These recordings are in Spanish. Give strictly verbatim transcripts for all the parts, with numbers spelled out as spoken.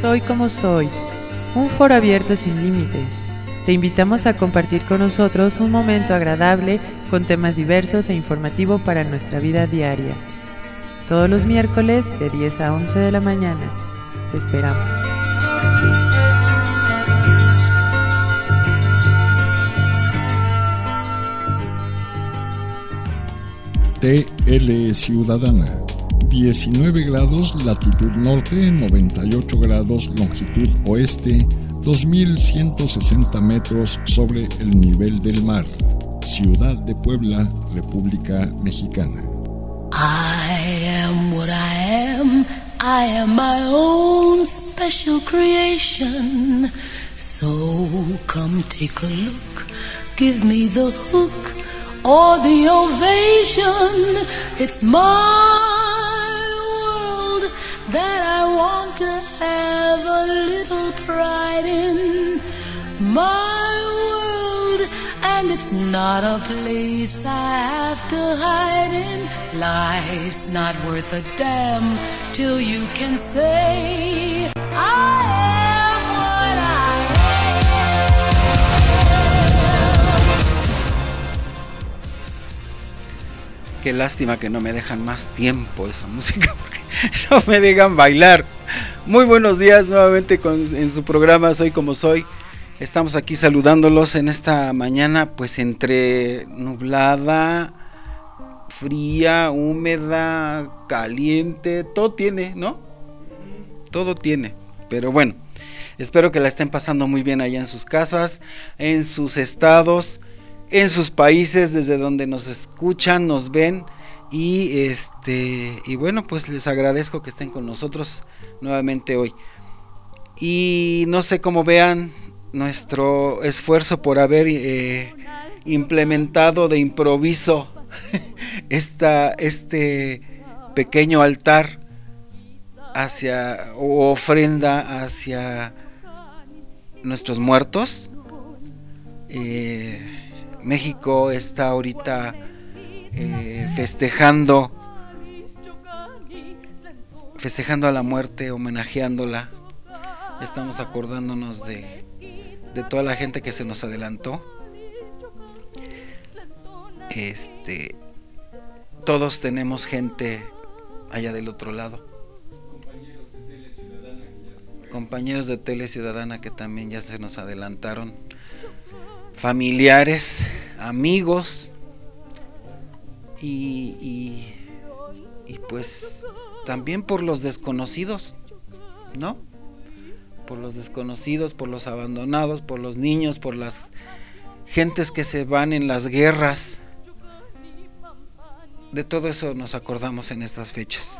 Soy como soy, un foro abierto sin límites. Te invitamos a compartir con nosotros un momento agradable con temas diversos e informativo para nuestra vida diaria. Todos los miércoles de diez a once de la mañana. Te esperamos. T L Ciudadana, diecinueve grados latitud norte, noventa y ocho grados longitud oeste, dos mil ciento sesenta metros sobre el nivel del mar. Ciudad de Puebla, República Mexicana. I am what I am, I am my own special creation. So come take a look, give me the hook or the ovation. It's my world that I want to have a little pride in. My world, and it's not a place I have to hide in. Life's not worth a damn till you can say I am what I am. Qué lástima que no me dejan más tiempo esa música porque no me dejan bailar. Muy buenos días nuevamente con, en su programa Soy como soy. Estamos aquí saludándolos en esta mañana pues entre nublada, fría, húmeda, caliente, todo tiene, ¿no? Todo tiene, pero bueno, espero que la estén pasando muy bien allá en sus casas, en sus estados, en sus países desde donde nos escuchan, nos ven y este y bueno, pues les agradezco que estén con nosotros nuevamente hoy. Y no sé cómo vean nuestro esfuerzo por haber eh, implementado de improviso esta, este pequeño altar hacia o ofrenda hacia nuestros muertos. Eh, México está ahorita eh, festejando festejando a la muerte, homenajeándola. Estamos acordándonos de de toda la gente que se nos adelantó. Este, todos tenemos gente allá del otro lado. Compañeros de Tele Ciudadana que también ya se nos adelantaron. Familiares, amigos y, y, y pues también por los desconocidos, ¿no? Por los desconocidos, por los abandonados, por los niños, por las gentes que se van en las guerras. De todo eso nos acordamos en estas fechas.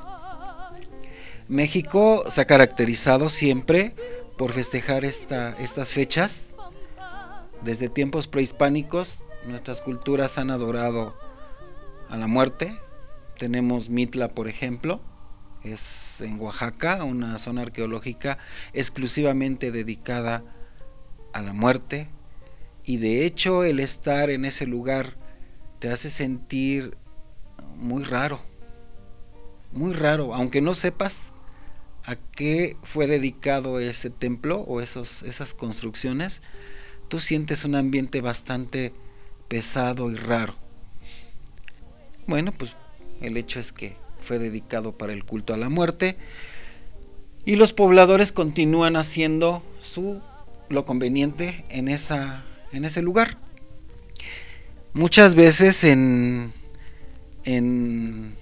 México se ha caracterizado siempre por festejar esta, estas fechas. Desde tiempos prehispánicos, nuestras culturas han adorado a la muerte. Tenemos Mitla, por ejemplo, es en Oaxaca, una zona arqueológica exclusivamente dedicada a la muerte. Y de hecho, el estar en ese lugar te hace sentir muy raro, muy raro, aunque no sepas a qué fue dedicado ese templo o esos, esas construcciones, tú sientes un ambiente bastante pesado y raro. Bueno, pues el hecho es que fue dedicado para el culto a la muerte y los pobladores continúan haciendo su lo conveniente en esa en ese lugar. Muchas veces en en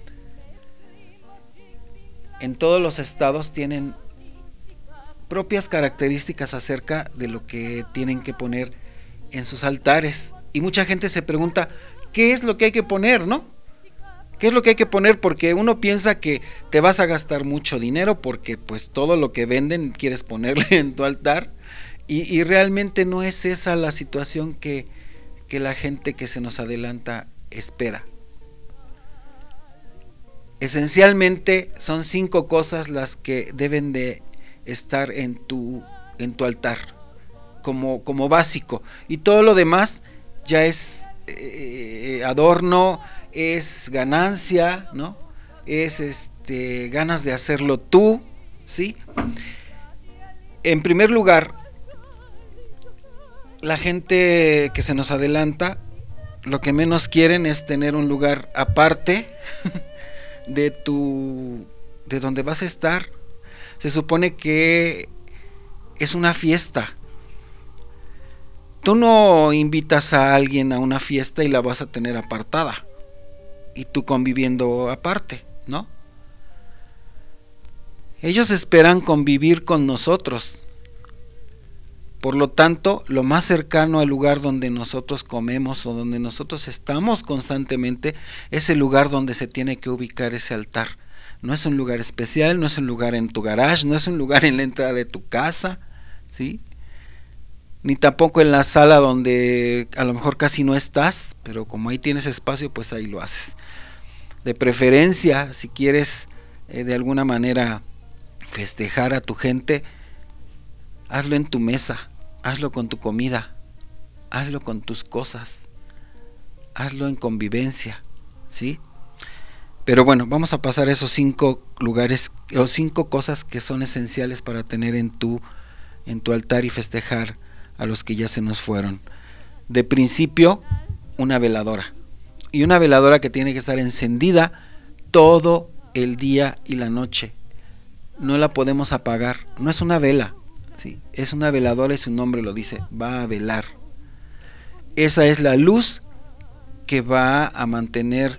en todos los estados tienen propias características acerca de lo que tienen que poner en sus altares y mucha gente se pregunta ¿qué es lo que hay que poner, no? ¿Qué es lo que hay que poner? Porque uno piensa que te vas a gastar mucho dinero porque pues todo lo que venden quieres ponerle en tu altar y, y realmente no es esa la situación que, que la gente que se nos adelanta espera. Esencialmente son cinco cosas las que deben de estar en tu, en tu altar como, como básico y todo lo demás ya es eh, adorno, es ganancia, ¿no? Es este ganas de hacerlo tú, ¿sí? En primer lugar, la gente que se nos adelanta, lo que menos quieren es tener un lugar aparte de tu, de donde vas a estar. Se supone que es una fiesta. Tú no invitas a alguien a una fiesta y la vas a tener apartada y tú conviviendo aparte, ¿no? Ellos esperan convivir con nosotros. Por lo tanto, lo más cercano al lugar donde nosotros comemos o donde nosotros estamos constantemente es el lugar donde se tiene que ubicar ese altar. No es un lugar especial, no es un lugar en tu garage, no es un lugar en la entrada de tu casa, ¿sí? Ni tampoco en la sala donde a lo mejor casi no estás, pero como ahí tienes espacio, pues ahí lo haces. De preferencia, si quieres eh, de alguna manera festejar a tu gente, hazlo en tu mesa, hazlo con tu comida, hazlo con tus cosas, hazlo en convivencia, ¿sí? Pero bueno, vamos a pasar esos cinco lugares o cinco cosas que son esenciales para tener en tu, en tu altar y festejar a los que ya se nos fueron. De principio, una veladora. Y una veladora que tiene que estar encendida todo el día y la noche. No la podemos apagar. No es una vela, ¿sí? Es una veladora y su nombre lo dice, va a velar. Esa es la luz que va a mantener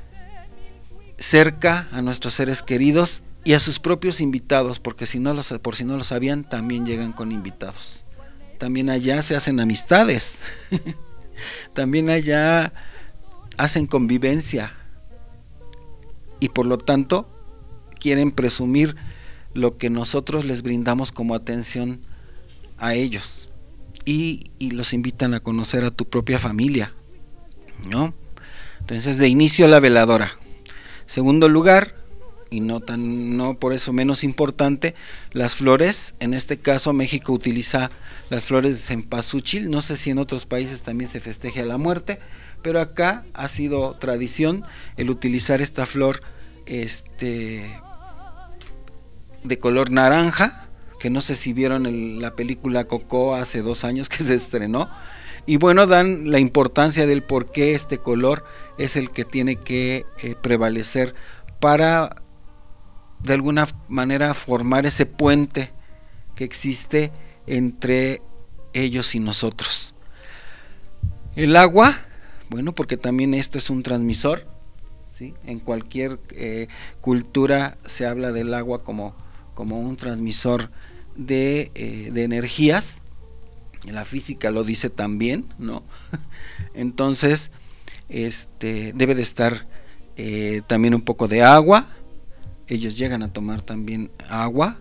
cerca a nuestros seres queridos y a sus propios invitados, porque si no los, por si no lo sabían, también llegan con invitados. También allá se hacen amistades. También allá hacen convivencia. Y por lo tanto, quieren presumir lo que nosotros les brindamos como atención a ellos. Y, y los invitan a conocer a tu propia familia, ¿no? Entonces, de inicio, la veladora. Segundo lugar, y no tan no por eso menos importante, las flores. En este caso México utiliza las flores de cempasúchil. No sé si en otros países también se festeje a la muerte, pero acá ha sido tradición el utilizar esta flor este de color naranja, que no sé si vieron el, la película Coco hace dos años que se estrenó. Y bueno, dan la importancia del por qué este color es el que tiene que eh, prevalecer para de alguna manera formar ese puente que existe entre ellos y nosotros. El agua, bueno, porque también esto es un transmisor, ¿sí? En cualquier eh, cultura se habla del agua como, como un transmisor de, eh, de energías. La física lo dice también, ¿no? Entonces, este debe de estar eh, también un poco de agua. Ellos llegan a tomar también agua.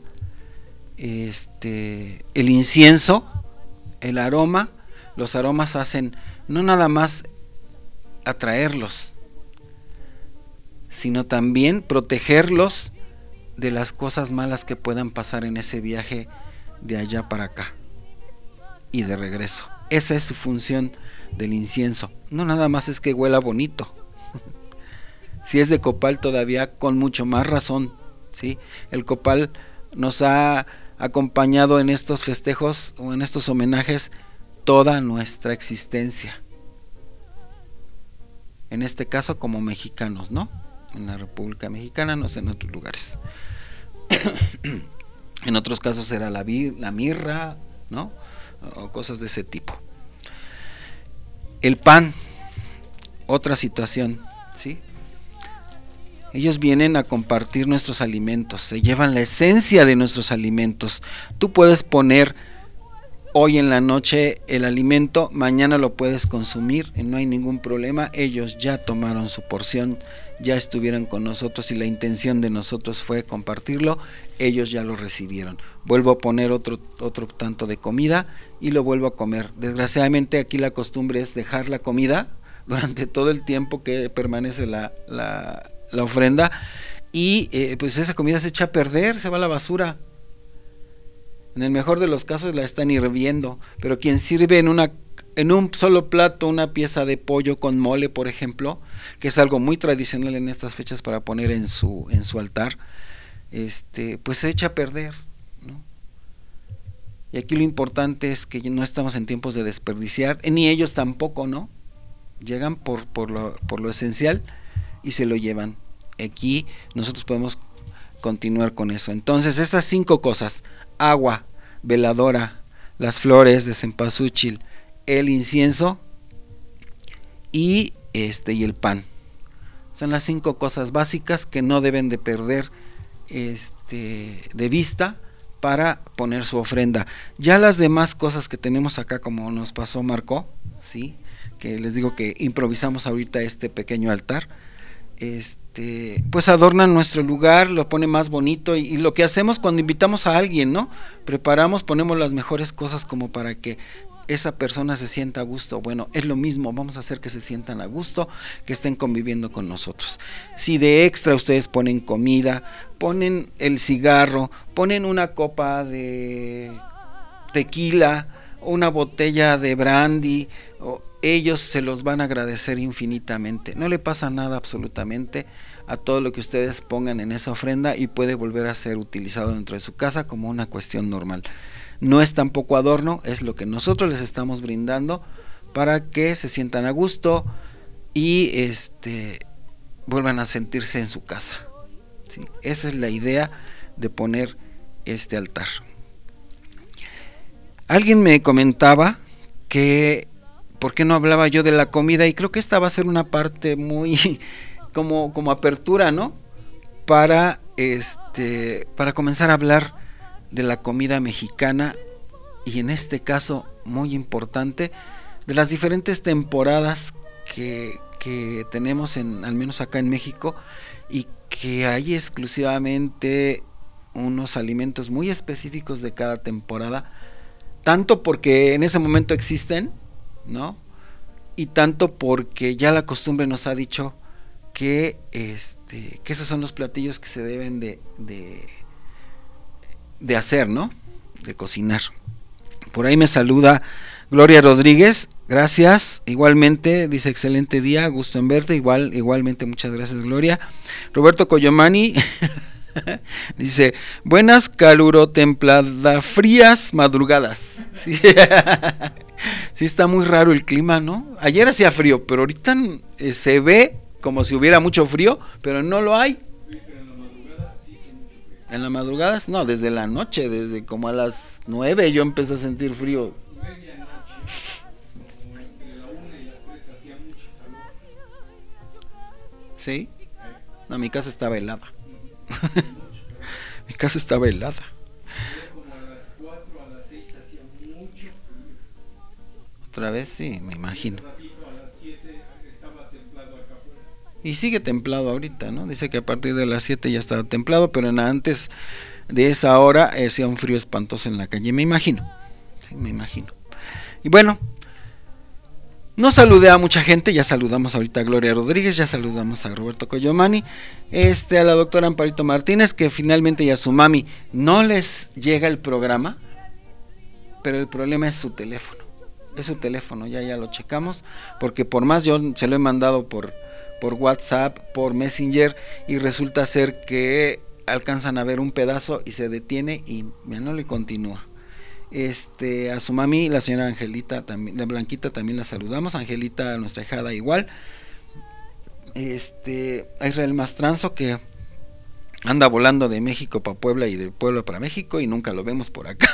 Este, el incienso, el aroma, los aromas hacen no nada más atraerlos, sino también protegerlos de las cosas malas que puedan pasar en ese viaje de allá para acá y de regreso. Esa es su función del incienso. No nada más es que huela bonito. Si es de copal, todavía con mucho más razón, ¿sí? El copal nos ha acompañado en estos festejos o en estos homenajes toda nuestra existencia. En este caso como mexicanos, ¿no? En la República Mexicana, no sé en otros lugares. En otros casos será la, vi- la mirra, ¿no? O cosas de ese tipo. El pan, otra situación, ¿sí? Ellos vienen a compartir nuestros alimentos, se llevan la esencia de nuestros alimentos. Tú puedes poner hoy en la noche el alimento, mañana lo puedes consumir y no hay ningún problema. Ellos ya tomaron su porción, ya estuvieron con nosotros y la intención de nosotros fue compartirlo. Ellos ya lo recibieron. Vuelvo a poner otro, otro tanto de comida y lo vuelvo a comer. Desgraciadamente aquí la costumbre es dejar la comida durante todo el tiempo que permanece la, la, la ofrenda y eh, pues esa comida se echa a perder, se va a la basura. En el mejor de los casos la están hirviendo, pero quien sirve en una en un solo plato una pieza de pollo con mole, por ejemplo, que es algo muy tradicional en estas fechas para poner en su en su altar, este, pues se echa a perder, ¿no? Y aquí lo importante es que no estamos en tiempos de desperdiciar, ni ellos tampoco, ¿no? Llegan por, por, lo, por lo esencial y se lo llevan. Aquí nosotros podemos continuar con eso. Entonces, estas cinco cosas: agua, veladora, las flores de cempasúchil, el incienso y este y el pan. Son las cinco cosas básicas que no deben de perder este de vista para poner su ofrenda. Ya las demás cosas que tenemos acá, como nos pasó Marco, sí, que les digo que improvisamos ahorita este pequeño altar, este, pues adornan nuestro lugar, lo pone más bonito, y, y lo que hacemos cuando invitamos a alguien, ¿no? Preparamos, ponemos las mejores cosas como para que esa persona se sienta a gusto. Bueno, es lo mismo, vamos a hacer que se sientan a gusto, que estén conviviendo con nosotros. Si de extra ustedes ponen comida, ponen el cigarro, ponen una copa de tequila, una botella de brandy, o ellos se los van a agradecer infinitamente. No le pasa nada absolutamente a todo lo que ustedes pongan en esa ofrenda, y puede volver a ser utilizado dentro de su casa como una cuestión normal. No es tampoco adorno, es lo que nosotros les estamos brindando para que se sientan a gusto y este vuelvan a sentirse en su casa, ¿sí? Esa es la idea de poner este altar. Alguien me comentaba que por qué no hablaba yo de la comida, y creo que esta va a ser una parte muy como, como apertura, ¿no? Para este para comenzar a hablar de la comida mexicana, y en este caso muy importante, de las diferentes temporadas que, que tenemos en, al menos acá en México, y que hay exclusivamente unos alimentos muy específicos de cada temporada, tanto porque en ese momento existen, ¿no? Y tanto porque ya la costumbre nos ha dicho que este que esos son los platillos que se deben de, de de hacer, ¿no? De cocinar. Por ahí me saluda Gloria Rodríguez, gracias, igualmente, dice excelente día, gusto en verte, igual, igualmente, muchas gracias Gloria. Roberto Coyomani dice, buenas caluro templada frías madrugadas. Sí. Sí, está muy raro el clima, ¿no? Ayer hacía frío, pero ahorita eh, se ve como si hubiera mucho frío, pero no lo hay. En la madrugada, no, desde la noche, desde como a las nueve yo empecé a sentir frío. ¿Sí? No, mi casa estaba helada. Mi casa estaba helada. Otra vez, sí, me imagino. Y sigue templado ahorita, ¿no? Dice que a partir de las siete ya estaba templado, pero antes de esa hora hacía un frío espantoso en la calle, me imagino. Sí, me imagino. Y bueno, no saludé a mucha gente, ya saludamos ahorita a Gloria Rodríguez, ya saludamos a Roberto Coyomani, este, a la doctora Amparito Martínez, que finalmente, y a su mami, no les llega el programa, pero el problema es su teléfono. Es su teléfono, ya ya lo checamos, porque por más yo se lo he mandado por por WhatsApp, por Messenger, y resulta ser que alcanzan a ver un pedazo y se detiene y ya no le continúa. Este, a su mami, la señora Angelita, también, la Blanquita, también la saludamos, Angelita, nuestra hijada, igual. Este, a Israel Mastranzo, que anda volando de México para Puebla y de Puebla para México y nunca lo vemos por acá.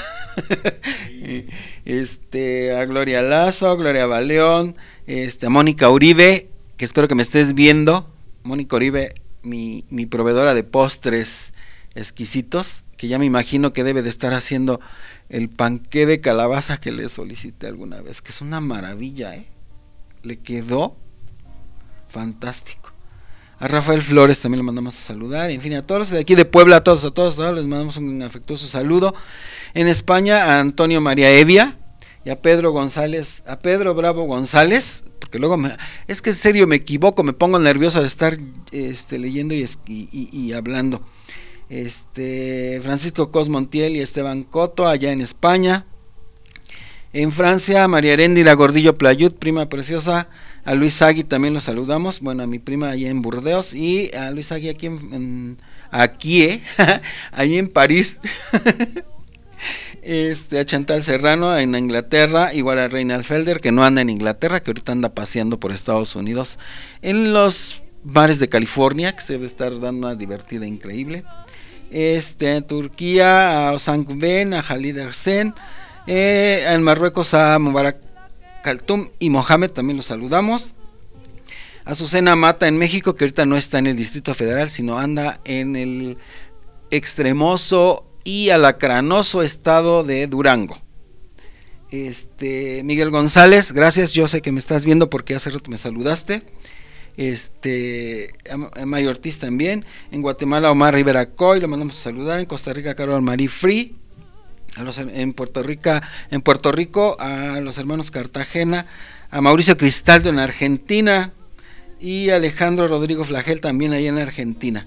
Este, a Gloria Lazo, Gloria Baleón, este, a Mónica Uribe, que espero que me estés viendo, Mónica Uribe, mi, mi proveedora de postres exquisitos, que ya me imagino que debe de estar haciendo el panqué de calabaza que le solicité alguna vez, que es una maravilla, ¿eh? Le quedó fantástico. A Rafael Flores también le mandamos a saludar, en fin, a todos de aquí de Puebla, a todos, a todos, a todos les mandamos un afectuoso saludo. En España, a Antonio María Evia, y a Pedro González, a Pedro Bravo González, porque luego me, es que en serio me equivoco, me pongo nervioso de estar este, leyendo y, y, y hablando. Este, Francisco Cos Montiel y Esteban Coto allá en España. En Francia, María Heréndira Gordillo Playut, prima preciosa. A Luis Agui también lo saludamos, bueno, a mi prima allá en Burdeos, y a Luis Agui aquí en, en aquí, eh, ahí en París. Este, a Chantal Serrano en Inglaterra, igual a Reinald Felder, que no anda en Inglaterra, que ahorita anda paseando por Estados Unidos, en los bares de California, que se debe estar dando una divertida increíble. Este, en Turquía, a Ozan Ben, a Khalid Ersen, eh, en Marruecos a Mubarak Kaltum y Mohamed, también los saludamos. A Azucena Mata en México, que ahorita no está en el Distrito Federal, sino anda en el extremoso y alacranoso estado de Durango. Este, Miguel González, gracias, yo sé que me estás viendo porque hace rato me saludaste. Este, Mayo Ortiz también. En Guatemala, Omar Rivera Coy, lo mandamos a saludar. En Costa Rica, Carol Marie Free. A los, en Puerto Rico, en Puerto Rico, a los hermanos Cartagena, a Mauricio Cristaldo en Argentina y Alejandro Rodrigo Flagel también ahí en Argentina.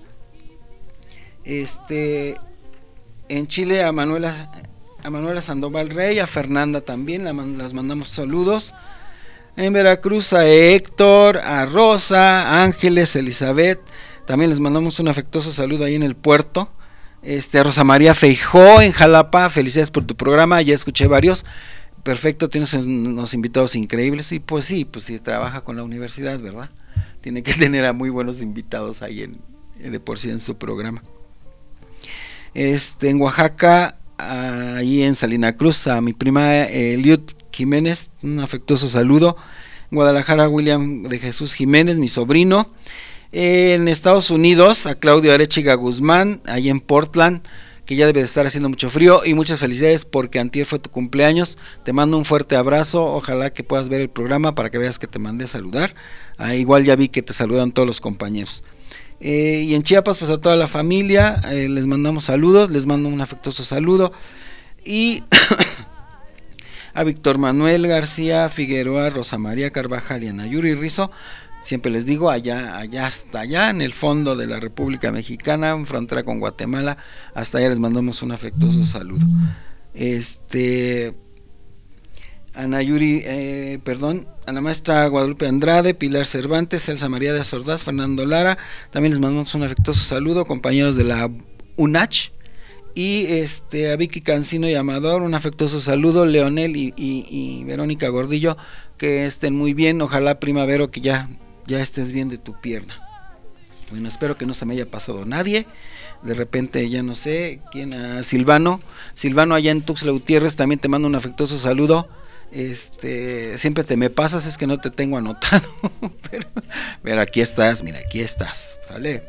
Este, en Chile a Manuela, a Manuela Sandoval Rey, a Fernanda también, la, las mandamos saludos. En Veracruz a Héctor, a Rosa, a Ángeles, Elizabeth, también les mandamos un afectuoso saludo ahí en el puerto. Este, a Rosa María Feijó en Jalapa, felicidades por tu programa, ya escuché varios, perfecto, tienes unos invitados increíbles, y pues sí, pues sí, trabaja con la universidad, ¿verdad? Tiene que tener a muy buenos invitados ahí en, de por sí en su programa. Este, en Oaxaca, ahí en Salina Cruz, a mi prima eh, Eliud Jiménez, un afectuoso saludo. En Guadalajara, William de Jesús Jiménez, mi sobrino. En Estados Unidos, a Claudio Arechiga Guzmán, ahí en Portland, que ya debe de estar haciendo mucho frío, y muchas felicidades porque antier fue tu cumpleaños. Te mando un fuerte abrazo, ojalá que puedas ver el programa para que veas que te mandé a saludar. Ah, igual ya vi que te saludan todos los compañeros. Eh, y en Chiapas, pues a toda la familia, eh, les mandamos saludos, les mando un afectuoso saludo. Y a Víctor Manuel García Figueroa, Rosa María Carvajal y Ana Yuri Rizo, siempre les digo, allá, allá hasta allá, en el fondo de la República Mexicana, en frontera con Guatemala, hasta allá les mandamos un afectuoso saludo. Este... Ana Yuri, eh, perdón, a la maestra Guadalupe Andrade, Pilar Cervantes, Elsa María de Azordaz, Fernando Lara, también les mandamos un afectuoso saludo, compañeros de la UNACH, y este a Vicky Cancino y Amador, un afectuoso saludo, Leonel y, y, y Verónica Gordillo, que estén muy bien, ojalá primavera que ya, ya estés bien de tu pierna. Bueno, espero que no se me haya pasado nadie, de repente ya no sé, quién, a Silvano, Silvano allá en Tuxtla Gutiérrez, también te mando un afectuoso saludo. Este, siempre te me pasas, es que no te tengo anotado, pero, pero aquí estás, mira, aquí estás, ¿vale?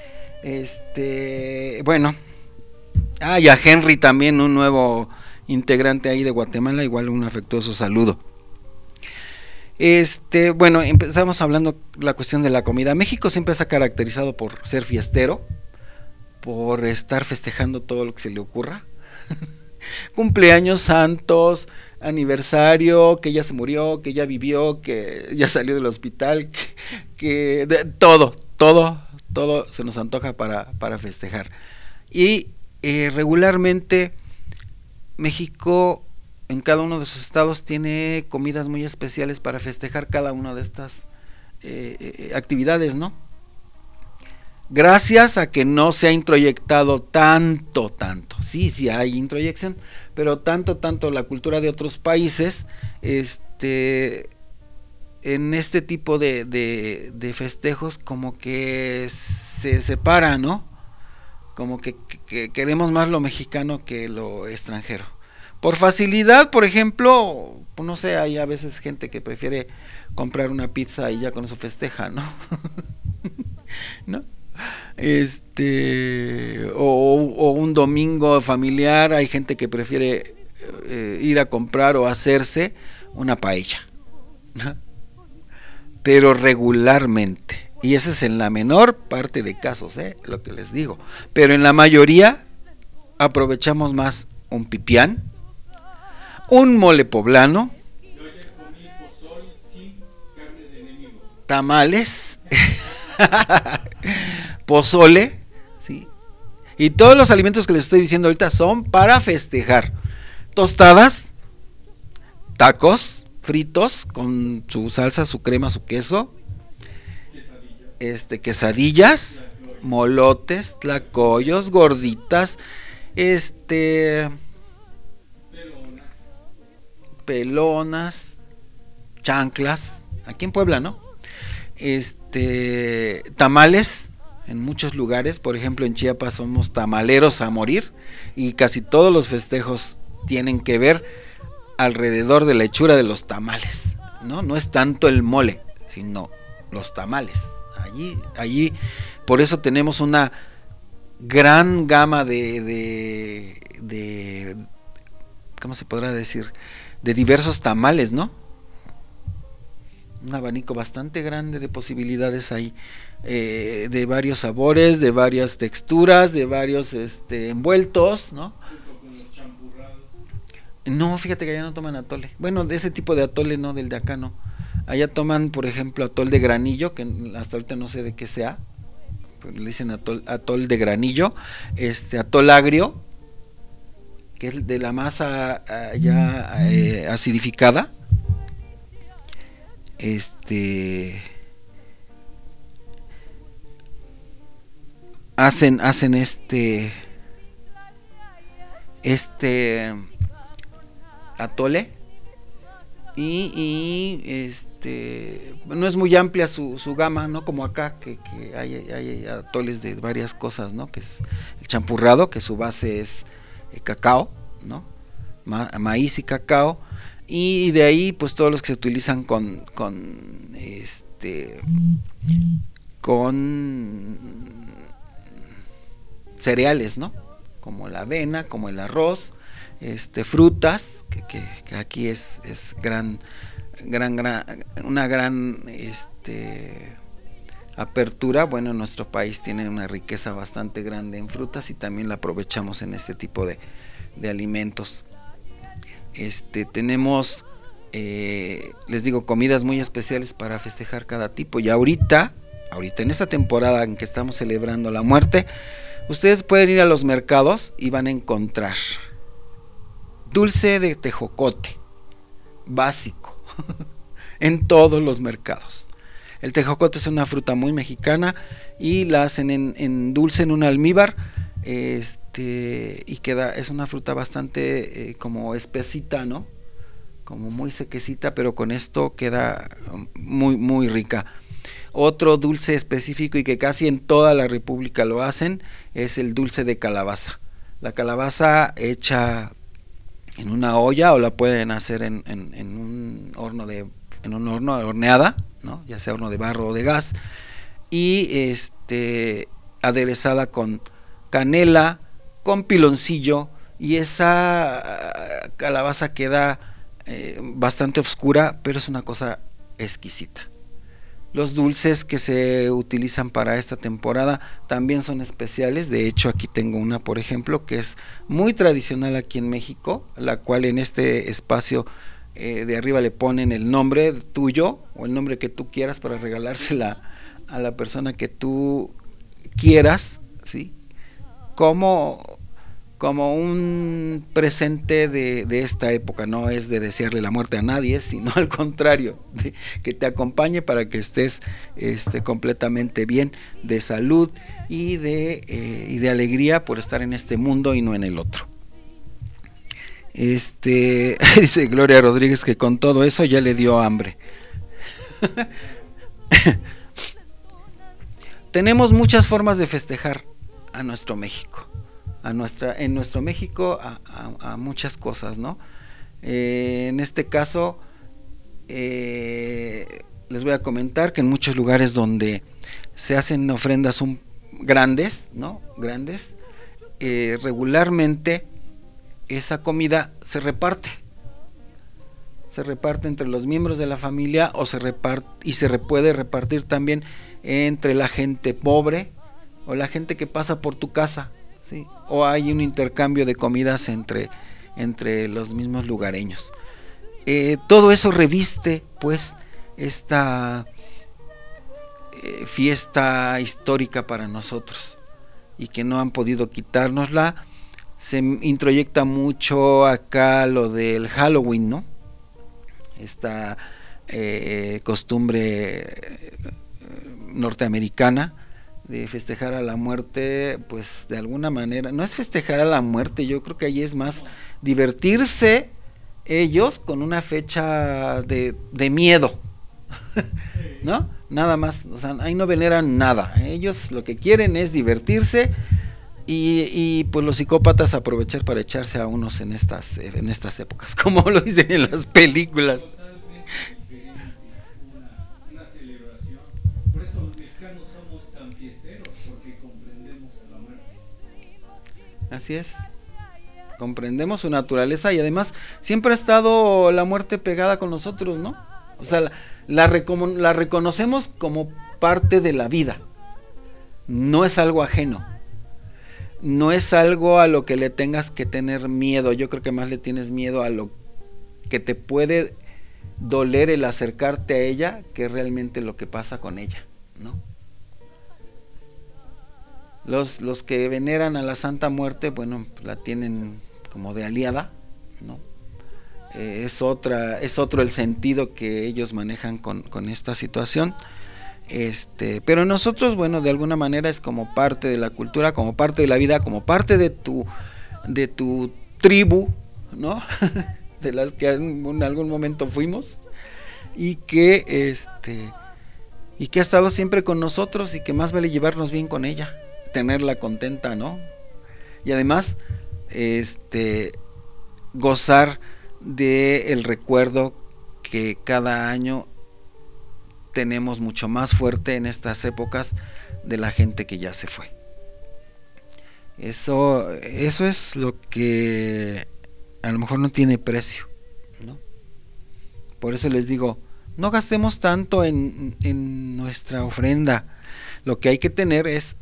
Este, bueno, ah, y a Henry también, un nuevo integrante ahí de Guatemala, igual un afectuoso saludo. Este, bueno, empezamos hablando la cuestión de la comida. México siempre se ha caracterizado por ser fiestero, por estar festejando todo lo que se le ocurra. Cumpleaños, santos, aniversario, que ya se murió, que ya vivió, que ya salió del hospital, que, que de, todo, todo, todo se nos antoja para, para festejar. Y eh, regularmente México en cada uno de sus estados tiene comidas muy especiales para festejar cada una de estas eh, eh, actividades, ¿no? Gracias a que no se ha introyectado tanto, tanto, sí, sí hay introyección, pero tanto, tanto la cultura de otros países, este, en este tipo de, de, de festejos como que se separa, ¿no? Como que, que queremos más lo mexicano que lo extranjero. Por facilidad, por ejemplo, no sé, hay a veces gente que prefiere comprar una pizza y ya con eso festeja, ¿no? ¿No? Este o, o un domingo familiar, hay gente que prefiere eh, ir a comprar o hacerse una paella, ¿no? Pero regularmente, y ese es en la menor parte de casos, ¿eh? Lo que les digo, pero en la mayoría aprovechamos más un pipián, un mole poblano, tamales, pozole, ¿sí? Y todos los alimentos que les estoy diciendo ahorita son para festejar. Tostadas, tacos fritos con su salsa, su crema, su queso, este, quesadillas, molotes, tlacoyos, gorditas, este, pelonas, chanclas, aquí en Puebla, ¿no? Este, tamales en muchos lugares, por ejemplo en Chiapas somos tamaleros a morir y casi todos los festejos tienen que ver alrededor de la hechura de los tamales, ¿no? No es tanto el mole, sino los tamales. Allí, allí, por eso tenemos una gran gama de, de, de, ¿cómo se podrá decir? De diversos tamales, ¿no? Un abanico bastante grande de posibilidades ahí, eh, de varios sabores, de varias texturas, de varios este, envueltos, ¿no? No, fíjate que allá no toman atole. Bueno, de ese tipo de atole no, del de acá no. Allá toman, por ejemplo, atol de granillo, que hasta ahorita no sé de qué sea. Pues le dicen atol, atol de granillo, este atol agrio, que es de la masa ya eh, acidificada. Este hacen hacen este este atole y, y este no es muy amplia su, su gama, no como acá que, que hay, hay atoles de varias cosas, ¿no? Que es el champurrado, que su base es eh, cacao, ¿no? Ma, maíz y cacao, y de ahí pues todos los que se utilizan con con este con cereales, ¿no? Como la avena, como el arroz, este frutas, que, que, que aquí es, es gran, gran, gran, una gran este apertura. Bueno, en nuestro país tiene una riqueza bastante grande en frutas y también la aprovechamos en este tipo de, de alimentos. Este tenemos eh, les digo, comidas muy especiales para festejar cada tipo, y ahorita, ahorita en esta temporada en que estamos celebrando la muerte, ustedes pueden ir a los mercados y van a encontrar dulce de tejocote básico en todos los mercados. El tejocote es una fruta muy mexicana y la hacen en, en dulce, en un almíbar, este y queda, es una fruta bastante eh, como espesita, ¿no? Como muy sequecita, pero con esto queda muy muy rica. Otro dulce específico y que casi en toda la República lo hacen es el dulce de calabaza. La calabaza hecha en una olla, o la pueden hacer en, en, en un horno de en un horno horneada, ¿no? Ya sea horno de barro o de gas, y este aderezada con canela, con piloncillo, y esa calabaza queda eh, bastante oscura, pero es una cosa exquisita. Los dulces que se utilizan para esta temporada también son especiales. De hecho, aquí tengo una, por ejemplo, que es muy tradicional aquí en México, la cual en este espacio eh, de arriba le ponen el nombre tuyo o el nombre que tú quieras para regalársela a la persona que tú quieras, ¿sí? Como, como un presente de, de esta época. No es de desearle la muerte a nadie, sino al contrario, de, que te acompañe para que estés este, completamente bien, de salud y de, eh, y de alegría por estar en este mundo y no en el otro. Este dice Gloria Rodríguez que con todo eso ya le dio hambre. Tenemos muchas formas de festejar a nuestro México, a nuestra, en nuestro México a, a, a muchas cosas, ¿no? Eh, en este caso eh, les voy a comentar que en muchos lugares donde se hacen ofrendas un, grandes, ¿no? Grandes, eh, regularmente esa comida se reparte, se reparte entre los miembros de la familia o se reparte y se puede repartir también entre la gente pobre o la gente que pasa por tu casa, ¿sí? O hay un intercambio de comidas entre, entre los mismos lugareños. Eh, todo eso reviste pues esta eh, fiesta histórica para nosotros y que no han podido quitárnosla. Se introyecta mucho acá lo del Halloween, ¿no? Esta eh, costumbre eh, norteamericana de festejar a la muerte, pues de alguna manera, no es festejar a la muerte, yo creo que ahí es más divertirse ellos con una fecha de, de miedo, ¿no? Nada más, o sea, ahí no veneran nada. Ellos lo que quieren es divertirse y, y pues los psicópatas aprovechar para echarse a unos en estas, en estas épocas, como lo dicen en las películas. Así es, comprendemos su naturaleza y además siempre ha estado la muerte pegada con nosotros, ¿no? O sea, la, la, recon, la reconocemos como parte de la vida, no es algo ajeno, no es algo a lo que le tengas que tener miedo. Yo creo que más le tienes miedo a lo que te puede doler el acercarte a ella que realmente lo que pasa con ella, ¿no? Los, los que veneran a la Santa Muerte, bueno, la tienen como de aliada, ¿no? Eh, es otra, es otro el sentido que ellos manejan con, con esta situación. Este, pero nosotros, bueno, de alguna manera es como parte de la cultura, como parte de la vida, como parte de tu, de tu tribu, ¿no? De las que en algún momento fuimos y que, este, y que ha estado siempre con nosotros y que más vale llevarnos bien con ella, tenerla contenta, ¿no? Y además, este, gozar de el recuerdo que cada año tenemos mucho más fuerte en estas épocas de la gente que ya se fue. Eso, eso es lo que a lo mejor no tiene precio, ¿no? Por eso les digo, no gastemos tanto en, en nuestra ofrenda. Lo que hay que tener es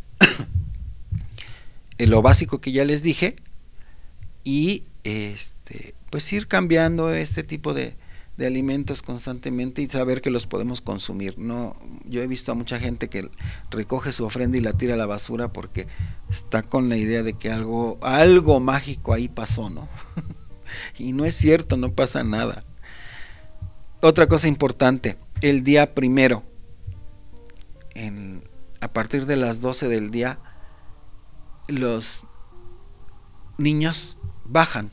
lo básico que ya les dije y este pues ir cambiando este tipo de, de alimentos constantemente y saber que los podemos consumir. No, yo he visto a mucha gente que recoge su ofrenda y la tira a la basura porque está con la idea de que algo algo mágico ahí pasó, ¿no? Y no es cierto, no pasa nada. Otra cosa importante, el día primero, en, a partir de las doce del día, los niños bajan.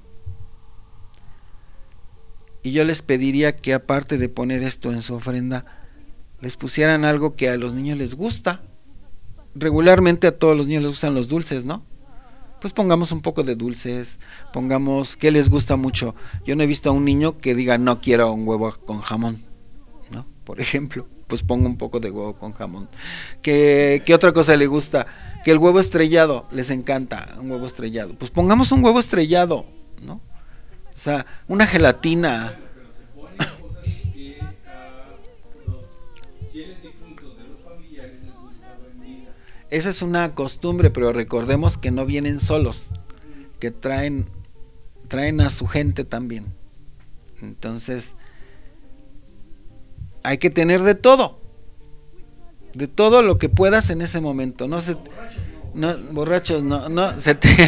Y yo les pediría que aparte de poner esto en su ofrenda, les pusieran algo que a los niños les gusta. Regularmente a todos los niños les gustan los dulces, ¿no? Pues pongamos un poco de dulces, pongamos qué les gusta mucho. Yo no he visto a un niño que diga no quiero un huevo con jamón, ¿no? Por ejemplo, pues pongo un poco de huevo con jamón. ¿Qué, qué otra cosa le gusta? Que el huevo estrellado, les encanta un huevo estrellado. Pues pongamos un huevo estrellado, ¿no? O sea, una gelatina. Esa es una costumbre, pero recordemos que no vienen solos, que traen, traen a su gente también. Entonces, hay que tener de todo, de todo lo que puedas en ese momento. No se, no, borrachos, no, no se te.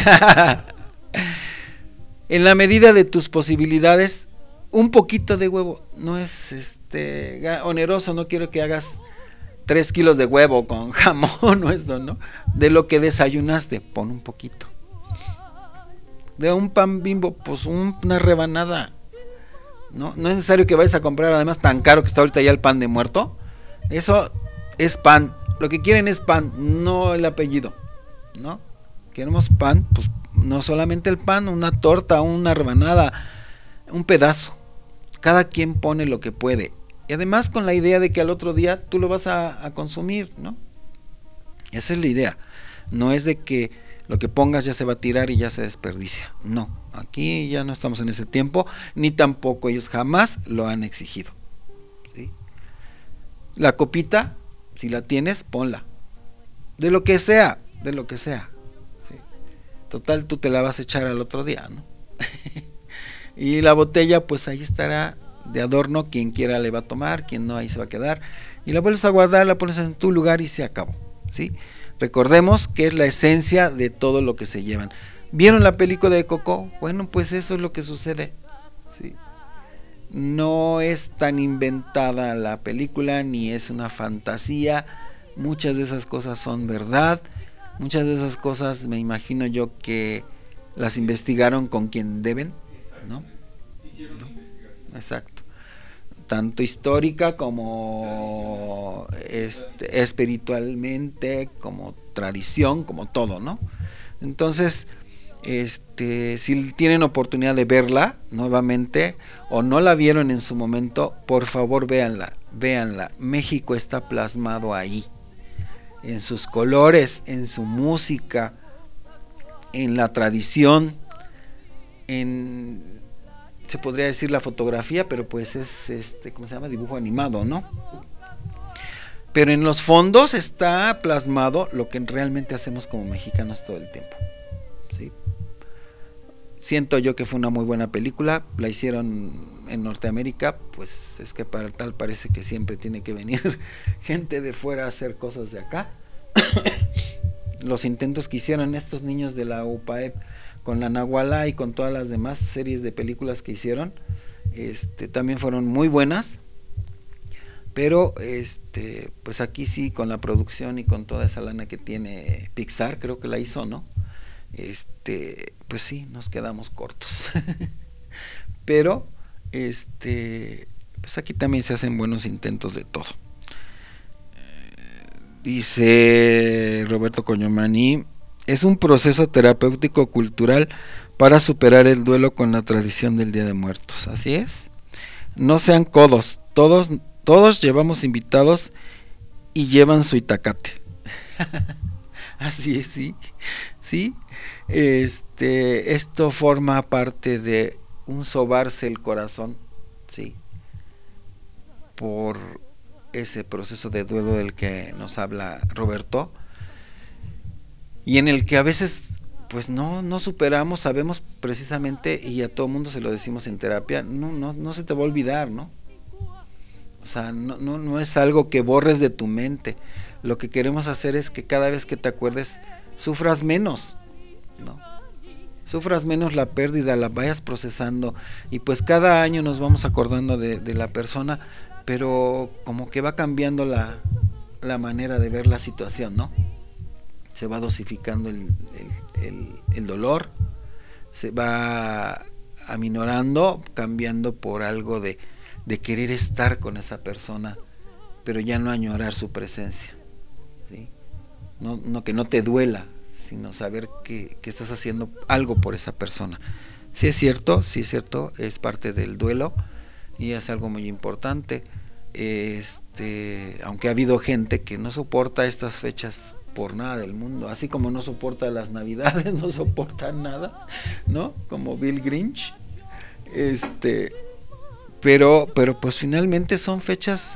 En la medida de tus posibilidades, un poquito de huevo. No es este oneroso, no quiero que hagas tres kilos de huevo con jamón o esto, ¿no? De lo que desayunaste, pon un poquito. De un pan Bimbo, pues un, una rebanada. No, no es necesario que vayas a comprar, además tan caro que está ahorita ya el pan de muerto. Eso es pan. Lo que quieren es pan, no el apellido, ¿no? Queremos pan, pues no solamente el pan, una torta, una rebanada, un pedazo. Cada quien pone lo que puede. Y además con la idea de que al otro día tú lo vas a, a consumir, ¿no? Esa es la idea. No es de que lo que pongas ya se va a tirar y ya se desperdicia. No, aquí ya no estamos en ese tiempo, ni tampoco ellos jamás lo han exigido, ¿sí? La copita, si la tienes, ponla. De lo que sea, de lo que sea. Total, tú te la vas a echar al otro día, ¿no? Y la botella, pues ahí estará de adorno, quien quiera le va a tomar, quien no ahí se va a quedar. Y la vuelves a guardar, la pones en tu lugar y se acabó, ¿sí? Recordemos que es la esencia de todo lo que se llevan. ¿Vieron la película de Coco? Bueno, pues eso es lo que sucede, ¿sí? No es tan inventada la película, ni es una fantasía. Muchas de esas cosas son verdad. Muchas de esas cosas me imagino yo que las investigaron con quien deben, ¿no? ¿No? exacto. Tanto histórica como este, espiritualmente, como tradición, como todo, ¿no? Entonces, este, si tienen oportunidad de verla nuevamente o no la vieron en su momento, por favor véanla, véanla. México está plasmado ahí, en sus colores, en su música, en la tradición, en, se podría decir la fotografía, pero pues es este, ¿cómo se llama? Dibujo animado, ¿no? Pero en los fondos está plasmado lo que realmente hacemos como mexicanos todo el tiempo, ¿sí? Siento yo que fue una muy buena película, la hicieron en Norteamérica, pues es que para tal parece que siempre tiene que venir gente de fuera a hacer cosas de acá. Los intentos que hicieron estos niños de la U P A E P con la Nahuala y con todas las demás series de películas que hicieron, este, también fueron muy buenas, pero este, pues aquí sí, con la producción y con toda esa lana que tiene Pixar, creo que la hizo, ¿no? Este, pues sí, nos quedamos cortos. Pero este, pues aquí también se hacen buenos intentos de todo. Dice Roberto Coñomani, es un proceso terapéutico cultural para superar el duelo con la tradición del Día de Muertos. Así es. No sean codos, todos, todos llevamos invitados y llevan su itacate. Así es, sí, sí. Este, esto forma parte de un sobarse el corazón, sí, por ese proceso de duelo del que nos habla Roberto, y en el que a veces pues no, no superamos, sabemos precisamente, y a todo mundo se lo decimos en terapia, no, no, no se te va a olvidar, ¿no? O sea, no, no, no es algo que borres de tu mente. Lo que queremos hacer es que cada vez que te acuerdes, sufras menos, ¿no? Sufras menos la pérdida, la vayas procesando, y pues cada año nos vamos acordando de, de la persona, pero como que va cambiando la, la manera de ver la situación, ¿no? Se va dosificando el, el, el, el dolor, se va aminorando, cambiando por algo de, de querer estar con esa persona, pero ya no añorar su presencia, ¿sí? No, no que no te duela, sino saber que, que estás haciendo algo por esa persona. Sí es cierto, sí es cierto, es parte del duelo y es algo muy importante. Este, aunque ha habido gente que no soporta estas fechas por nada del mundo, así como no soporta las navidades, no soporta nada, ¿no? Como Bill Grinch. Este, pero, pero pues finalmente son fechas,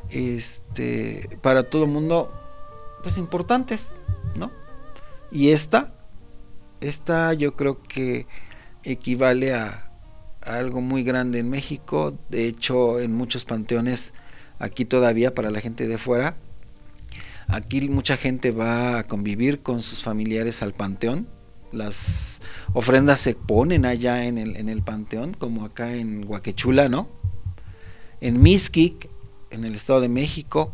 este, para todo el mundo, pues importantes, ¿no? Y esta, esta yo creo que equivale a, a algo muy grande en México. De hecho, en muchos panteones aquí todavía, para la gente de fuera, aquí mucha gente va a convivir con sus familiares al panteón. Las ofrendas se ponen allá en el, en el panteón, como acá en Huaquechula, ¿no? En Mixquic, en el Estado de México,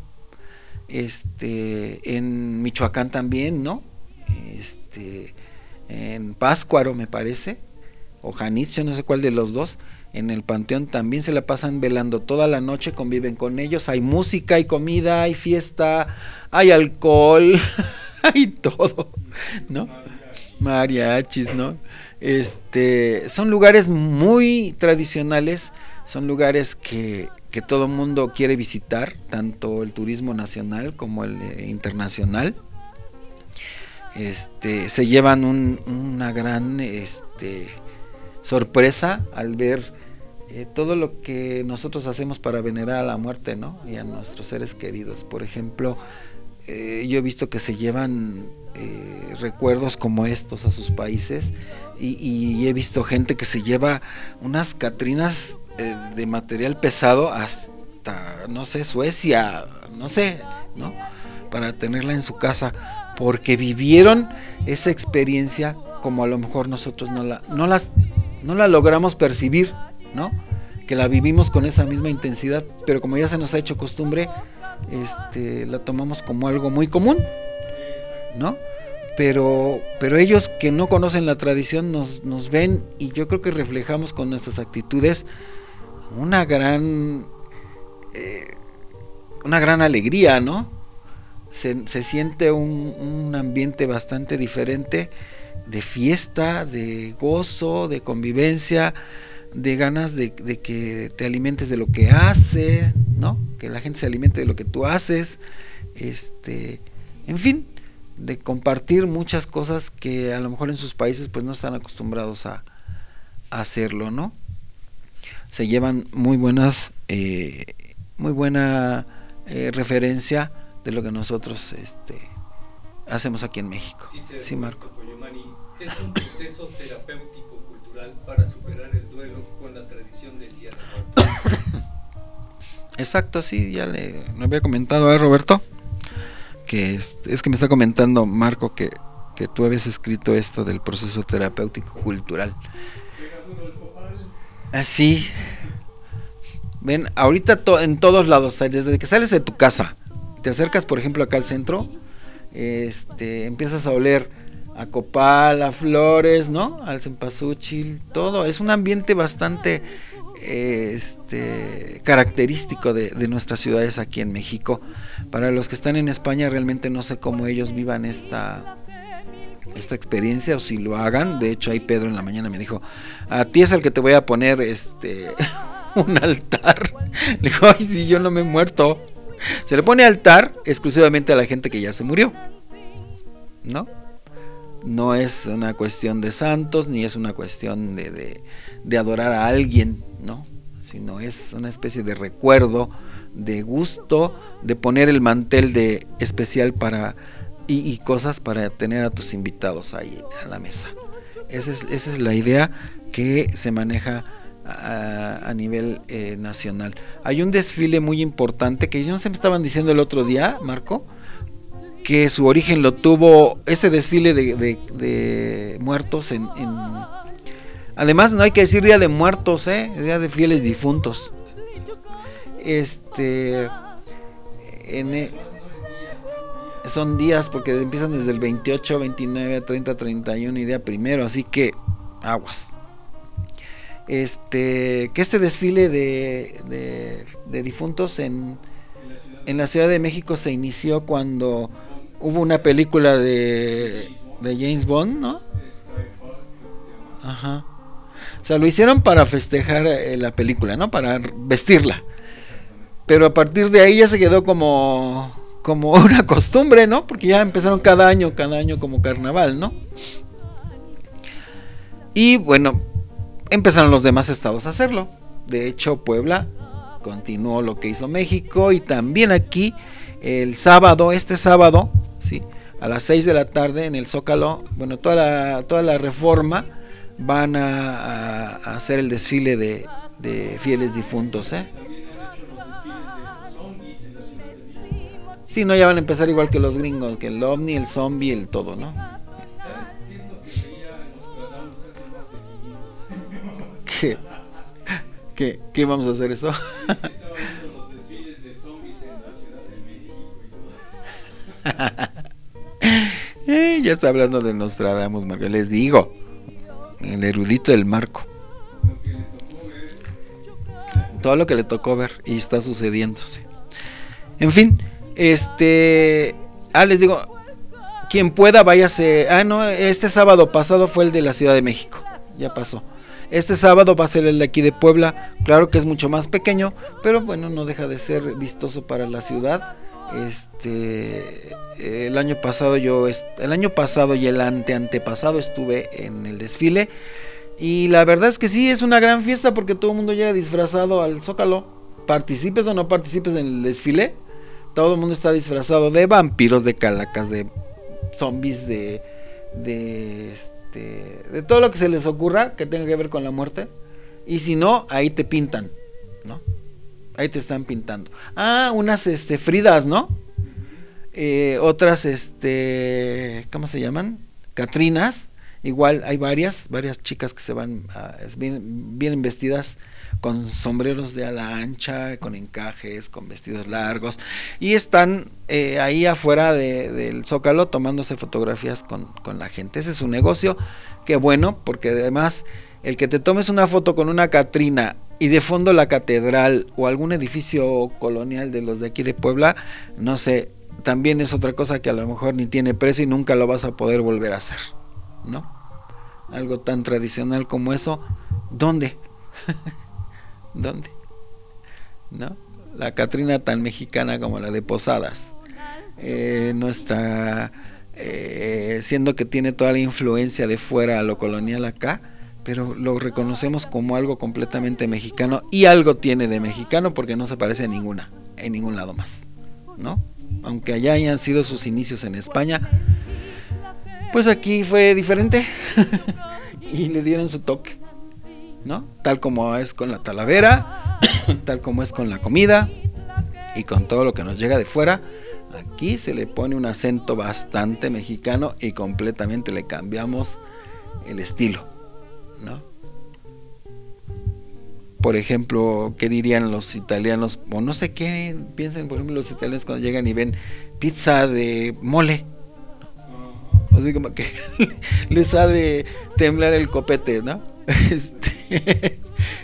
este, en Michoacán también, ¿no? Este, en Pátzcuaro me parece, o Janitzio, no sé cuál de los dos. En el panteón también se la pasan velando toda la noche, conviven con ellos, hay música, hay comida, hay fiesta, hay alcohol, hay todo, ¿no? Mariachis, ¿no? Este, son lugares muy tradicionales, son lugares que, que todo mundo quiere visitar, tanto el turismo nacional como el eh, internacional. Este, se llevan un, una gran este, sorpresa al ver eh, todo lo que nosotros hacemos para venerar a la muerte, ¿no? Y a nuestros seres queridos. Por ejemplo, eh, yo he visto que se llevan eh, recuerdos como estos a sus países, y, y he visto gente que se lleva unas catrinas eh, de material pesado hasta, no sé, Suecia, no sé, ¿no? Para tenerla en su casa, porque vivieron esa experiencia como a lo mejor nosotros no la, no las, no la logramos percibir, ¿no? Que la vivimos con esa misma intensidad, pero como ya se nos ha hecho costumbre, este, la tomamos como algo muy común, ¿no? Pero, pero ellos que no conocen la tradición nos, nos ven, y yo creo que reflejamos con nuestras actitudes una gran eh, una gran alegría, ¿no? Se, se siente un, un ambiente bastante diferente, de fiesta, de gozo, de convivencia, de ganas de, de que te alimentes de lo que haces, ¿no? Que la gente se alimente de lo que tú haces, este, en fin, de compartir muchas cosas que a lo mejor en sus países pues no están acostumbrados a, a hacerlo, ¿no? Se llevan muy buenas, eh, muy buena eh, referencia de lo que nosotros este, hacemos aquí en México. Dice sí, Marco. Coyomani, es un proceso terapéutico cultural para superar el duelo con la tradición del Día de Muertos. Exacto, sí, ya le, le había comentado a Roberto, que es, es que me está comentando Marco que, que tú habías escrito esto del proceso terapéutico cultural. Así, ven, ahorita to, en todos lados, desde que sales de tu casa, te acercas por ejemplo acá al centro, este, empiezas a oler a copal, a flores, ¿no? Al cempasúchil, todo, es un ambiente bastante este característico de, de nuestras ciudades aquí en México. Para los que están en España realmente no sé cómo ellos vivan esta esta experiencia o si lo hagan. De hecho ahí Pedro en la mañana me dijo, a ti es el que te voy a poner este un altar. Le digo, ay, si yo no me he muerto. Se le pone altar exclusivamente a la gente que ya se murió, ¿no? No es una cuestión de santos, ni es una cuestión de, de, de adorar a alguien, ¿no? Sino es una especie de recuerdo, de gusto, de poner el mantel de especial para y, y cosas para tener a tus invitados ahí a la mesa. Esa es, esa es la idea que se maneja a, a nivel eh, nacional. Hay un desfile muy importante que yo no sé, me estaban diciendo el otro día, Marco, que su origen lo tuvo ese desfile de, de, de muertos en, en además no hay que decir día de muertos, eh, día de fieles difuntos. Este en, son días porque empiezan desde el veintiocho, veintinueve, treinta, treinta y uno y día primero, así que aguas. Este que este desfile de, de, de difuntos en en la Ciudad de México se inició cuando hubo una película de, de James Bond, ¿no? Ajá. O sea, lo hicieron para festejar eh, la película, ¿no? Para vestirla. Pero a partir de ahí ya se quedó como, como una costumbre, ¿no? Porque ya empezaron cada año, cada año como carnaval, ¿no? Y bueno, empezaron los demás estados a hacerlo. De hecho, Puebla continuó lo que hizo México, y también aquí el sábado, este sábado, sí, a las seis de la tarde en el Zócalo, bueno, toda la, toda la Reforma van a, a, a hacer el desfile de, de fieles difuntos, ¿eh? Sí, no, ya van a empezar igual que los gringos, que el ovni, el zombie, el todo, ¿no? ¿Qué? ¿Qué, ¿Qué vamos a hacer eso? eh, ya está hablando de Nostradamus, Marco. Les digo, el erudito del Marco. Todo lo que le tocó ver y está sucediéndose. En fin, este, ah, les digo, quien pueda váyase. Ah, no, este sábado pasado fue el de la Ciudad de México. Ya pasó. Este sábado va a ser el de aquí de Puebla. Claro que es mucho más pequeño, pero bueno, no deja de ser vistoso para la ciudad. Este, el año pasado yo, el año pasado y el ante antepasado estuve en el desfile, y la verdad es que sí, es una gran fiesta porque todo el mundo llega disfrazado al Zócalo. Participes o no participes en el desfile, todo el mundo está disfrazado de vampiros, de calacas, de zombies, de de De, de todo lo que se les ocurra que tenga que ver con la muerte. Y si no, ahí te pintan, ¿no? Ahí te están pintando. Ah, unas este, Fridas, ¿no? Eh, otras, este, ¿cómo se llaman? Catrinas. Igual hay varias, varias chicas que se van, a, bien, bien vestidas, con sombreros de ala ancha, con encajes, con vestidos largos, y están eh, ahí afuera de, del Zócalo tomándose fotografías con, con la gente. Ese es su negocio. Qué bueno, porque además el que te tomes una foto con una Catrina y de fondo la catedral o algún edificio colonial de los de aquí de Puebla, no sé, también es otra cosa que a lo mejor ni tiene precio y nunca lo vas a poder volver a hacer, ¿no? Algo tan tradicional como eso, ¿dónde? ¿Dónde? ¿No? La Catrina tan mexicana como la de Posadas, eh, nuestra, eh, siendo que tiene toda la influencia de fuera a lo colonial acá, pero lo reconocemos como algo completamente mexicano, y algo tiene de mexicano porque no se parece a ninguna, en ningún lado más, ¿no? Aunque allá hayan sido sus inicios en España, pues aquí fue diferente y le dieron su toque, ¿no? Tal como es con la Talavera, tal como es con la comida y con todo lo que nos llega de fuera, aquí se le pone un acento bastante mexicano y completamente le cambiamos el estilo, ¿no? Por ejemplo, ¿qué dirían los italianos? O no sé qué piensan, por ejemplo, los italianos cuando llegan y ven pizza de mole. O sea, como que les ha de temblar el copete, ¿no? Este...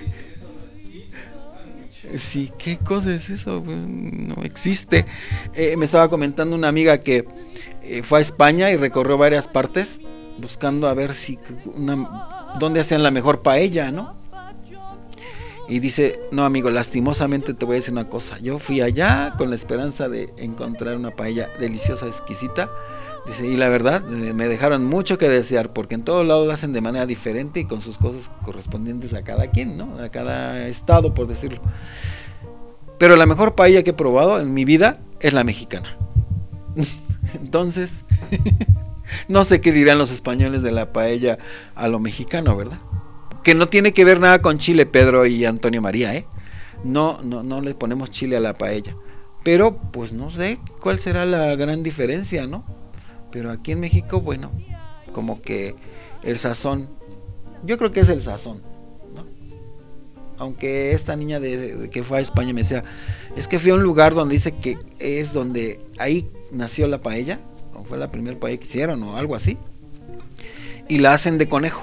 Sí, ¿qué cosa es eso? No existe. Eh, me estaba comentando una amiga que eh, fue a España y recorrió varias partes buscando a ver si una, dónde hacían la mejor paella, ¿no? Y dice, no amigo, lastimosamente te voy a decir una cosa, yo fui allá con la esperanza de encontrar una paella deliciosa, exquisita, dice, y la verdad, me dejaron mucho que desear, porque en todos lados la hacen de manera diferente y con sus cosas correspondientes a cada quien, ¿no? A cada estado, por decirlo. Pero la mejor paella que he probado en mi vida es la mexicana. Entonces, no sé qué dirán los españoles de la paella a lo mexicano, ¿verdad? Que no tiene que ver nada con chile, Pedro y Antonio María, ¿eh? No, no, no le ponemos chile a la paella. Pero, pues no sé cuál será la gran diferencia, ¿no? Pero aquí en México, bueno, como que el sazón, yo creo que es el sazón, ¿no? Aunque esta niña de, de que fue a España me decía, es que fui a un lugar donde dice que es donde ahí nació la paella, o fue la primera paella que hicieron, o algo así, y la hacen de conejo.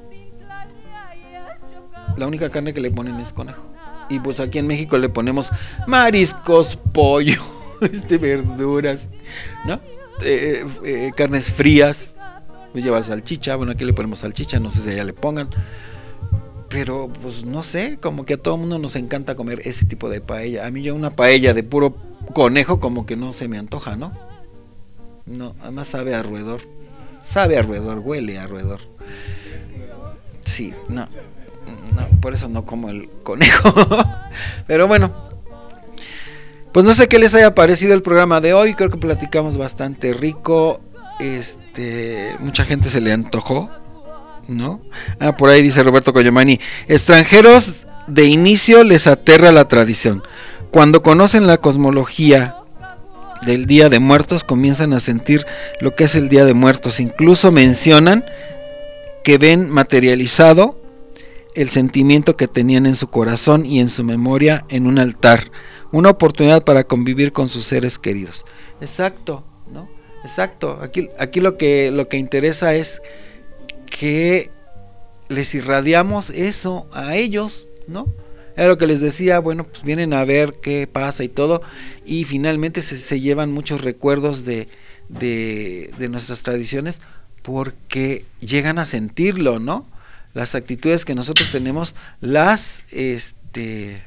La única carne que le ponen es conejo. Y pues aquí en México le ponemos mariscos, pollo, este, verduras, ¿no? Eh, eh, carnes frías, pues llevar salchicha, bueno, aquí le ponemos salchicha, no sé si allá le pongan, pero pues no sé, como que a todo el mundo nos encanta comer ese tipo de paella. A mí ya una paella de puro conejo como que no se me antoja, ¿no? No, además sabe a roedor, sabe a roedor, huele a roedor. Sí, no, no, por eso no como el conejo. Pero bueno, pues no sé qué les haya parecido el programa de hoy. Creo que platicamos bastante rico. Este, mucha gente se le antojó, ¿no? Ah, por ahí dice Roberto Coyomani, extranjeros de inicio les aterra la tradición. Cuando conocen la cosmología del Día de Muertos, comienzan a sentir lo que es el Día de Muertos. Incluso mencionan que ven materializado el sentimiento que tenían en su corazón y en su memoria en un altar. Una oportunidad para convivir con sus seres queridos. Exacto, ¿no? Exacto. Aquí, aquí lo que lo que interesa es que les irradiamos eso a ellos, ¿no? Era lo que les decía, bueno, pues vienen a ver qué pasa y todo, y finalmente se, se llevan muchos recuerdos de, de, de nuestras tradiciones, porque llegan a sentirlo, ¿no? Las actitudes que nosotros tenemos, las, este...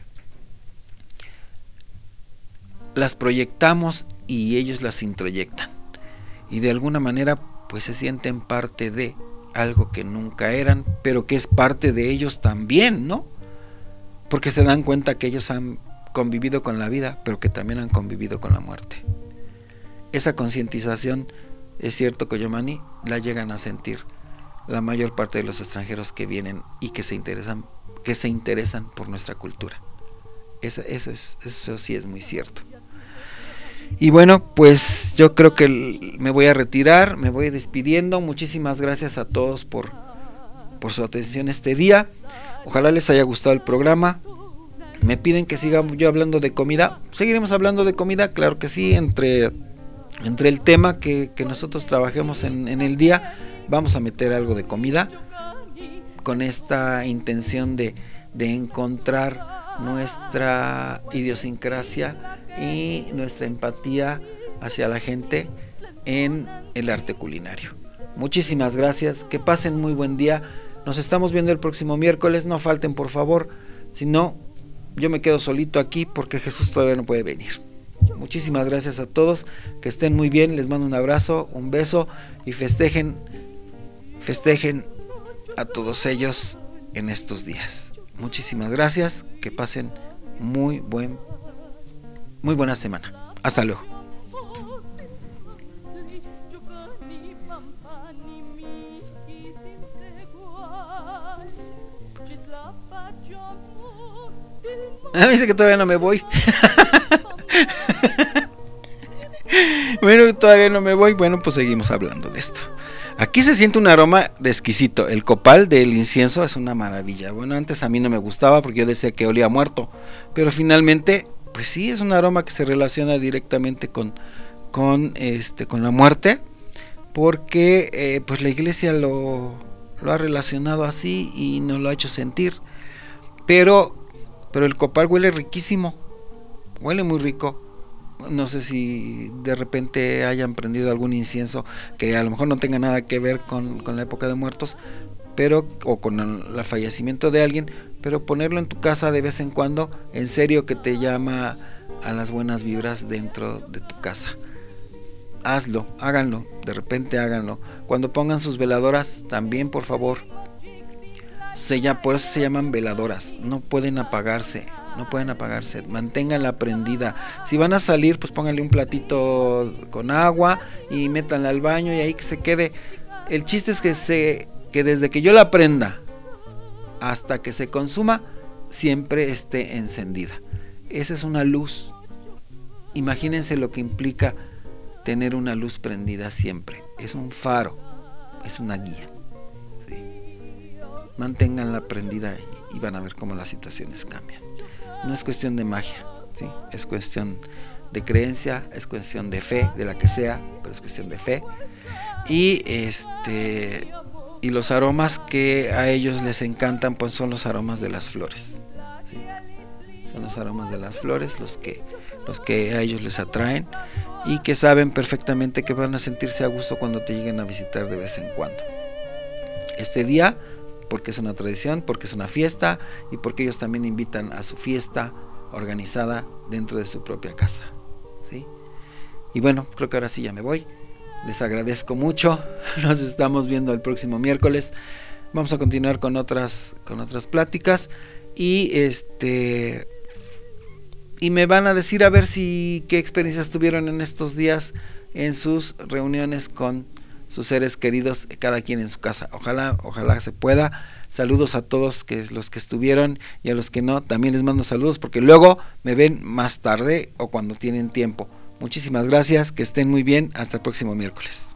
las proyectamos y ellos las introyectan, y de alguna manera pues se sienten parte de algo que nunca eran, pero que es parte de ellos también, ¿no? Porque se dan cuenta que ellos han convivido con la vida, pero que también han convivido con la muerte. Esa concientización, es cierto, Coyomani, la llegan a sentir la mayor parte de los extranjeros que vienen y que se interesan, que se interesan por nuestra cultura. Eso, eso, es, eso sí es muy cierto. Y bueno, pues yo creo que me voy a retirar, me voy despidiendo. Muchísimas gracias a todos por, por su atención este día. Ojalá les haya gustado el programa. Me piden que siga yo hablando de comida. ¿Seguiremos hablando de comida? Claro que sí, entre, entre el tema que, que nosotros trabajemos en, en el día, vamos a meter algo de comida, con esta intención de, de encontrar nuestra idiosincrasia y nuestra empatía hacia la gente en el arte culinario. Muchísimas gracias, que pasen muy buen día. Nos estamos viendo el próximo miércoles, no falten por favor, si no, yo me quedo solito aquí porque Jesús todavía no puede venir. Muchísimas gracias a todos, que estén muy bien, les mando un abrazo, un beso y festejen, festejen a todos ellos en estos días. Muchísimas gracias, que pasen muy buen, muy buena semana. Hasta luego. Ah, dice que todavía no me voy. Bueno, todavía no me voy. Bueno, pues seguimos hablando de esto. Aquí se siente un aroma de exquisito. El copal del incienso es una maravilla. Bueno, antes a mí no me gustaba porque yo decía que olía muerto, pero finalmente, pues sí, es un aroma que se relaciona directamente con, con, este, con la muerte, porque eh, pues la iglesia lo, lo ha relacionado así y nos lo ha hecho sentir. Pero Pero el copal huele riquísimo, huele muy rico. No sé si de repente hayan prendido algún incienso que a lo mejor no tenga nada que ver con, con la época de muertos, pero o con el, el fallecimiento de alguien, pero ponerlo en tu casa de vez en cuando, en serio que te llama a las buenas vibras dentro de tu casa. Hazlo, háganlo, de repente háganlo. Cuando pongan sus veladoras, también por favor. Se llama, por eso se llaman veladoras, no pueden apagarse, no pueden apagarse, manténganla prendida. Si van a salir, pues pónganle un platito con agua y métanla al baño y ahí que se quede. El chiste es que, se, que desde que yo la prenda hasta que se consuma, siempre esté encendida. Esa es una luz. Imagínense lo que implica tener una luz prendida siempre. Es un faro, es una guía. Manténganla prendida y van a ver cómo las situaciones cambian. No es cuestión de magia, ¿sí? Es cuestión de creencia, es cuestión de fe, de la que sea, pero es cuestión de fe. Y este y los aromas que a ellos les encantan, pues son los aromas de las flores, ¿sí? Son los aromas de las flores los que los que a ellos les atraen y que saben perfectamente que van a sentirse a gusto cuando te lleguen a visitar de vez en cuando. Este día, porque es una tradición, porque es una fiesta y porque ellos también invitan a su fiesta organizada dentro de su propia casa, ¿sí? Y bueno, creo que ahora sí ya me voy. Les agradezco mucho. Nos estamos viendo el próximo miércoles. Vamos a continuar con otras con otras pláticas y este y me van a decir a ver si qué experiencias tuvieron en estos días en sus reuniones con sus seres queridos, cada quien en su casa. Ojalá, ojalá se pueda. Saludos a todos que los que estuvieron y a los que no, también les mando saludos porque luego me ven más tarde o cuando tienen tiempo. Muchísimas gracias, que estén muy bien, hasta el próximo miércoles.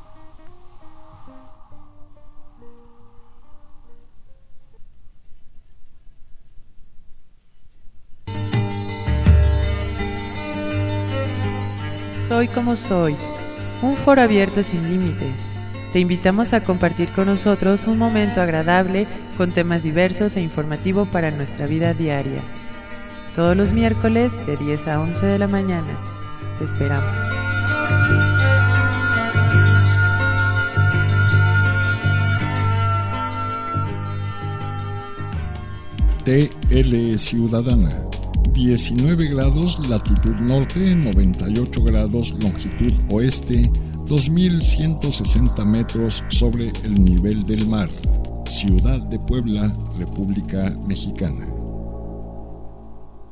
Soy como soy, un foro abierto sin límites. Te invitamos a compartir con nosotros un momento agradable con temas diversos e informativo para nuestra vida diaria. Todos los miércoles de diez a once de la mañana. Te esperamos. T L Ciudadana, diecinueve grados latitud norte, noventa y ocho grados longitud oeste, dos mil ciento sesenta metros sobre el nivel del mar. Ciudad de Puebla, República Mexicana.